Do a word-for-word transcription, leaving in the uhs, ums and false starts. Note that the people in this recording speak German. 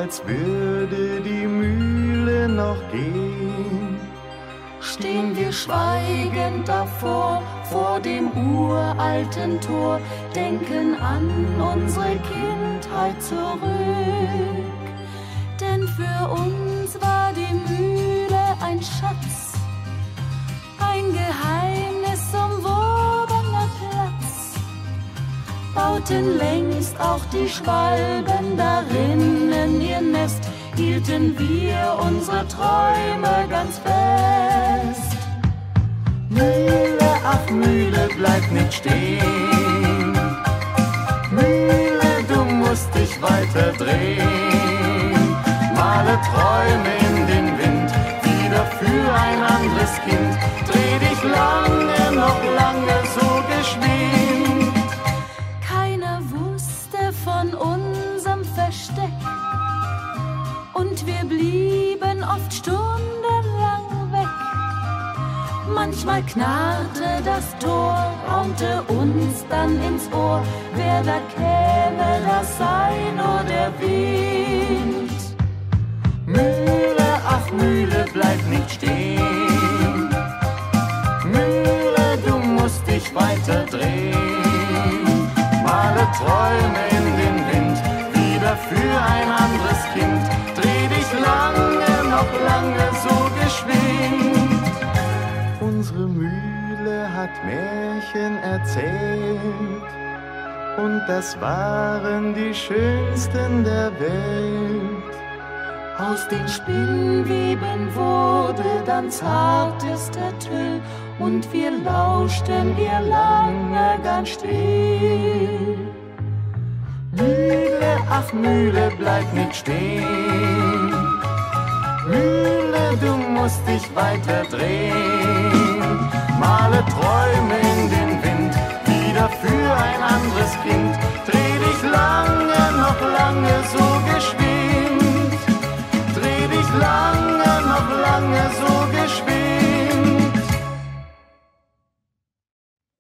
als würde die Mühle noch gehen. Stehen wir schweigend davor, vor dem uralten Tor, denken an unsere Kindheit zurück. Denn für uns war die Mühle ein Schatz, ein geheimnisumwobener Platz. Bauten längst auch die Schwalben darinnen ihr Nest, hielten wir unsere Träume ganz fest. Mühle, ach Mühle, bleib nicht stehen. Mühle, du musst dich weiter drehen. Male Träume in den Wind, wieder für ein anderes Kind. Dreh dich lange, noch lange so geschwind. Keiner wusste von unserem Versteck und wir blieben oft stundenlang weg. Manchmal knarrte das Tor, raunte uns dann ins Ohr. Wer da käme, das sei nur der Wind. Mühle, ach Mühle, bleib nicht stehen. Mühle, du musst dich weiter drehen. Male Träume in den Wind, wieder für ein anderes Kind. Dreh dich lange, noch lange so geschwind. Unsere Mühle hat Märchen erzählt, und das waren die schönsten der Welt. Aus den Spinnweben wurde dann zartester Tüll, und wir lauschten ihr lange ganz still. Mühle, ach Mühle, bleib nicht stehen. Mühle, du musst dich weiter drehen.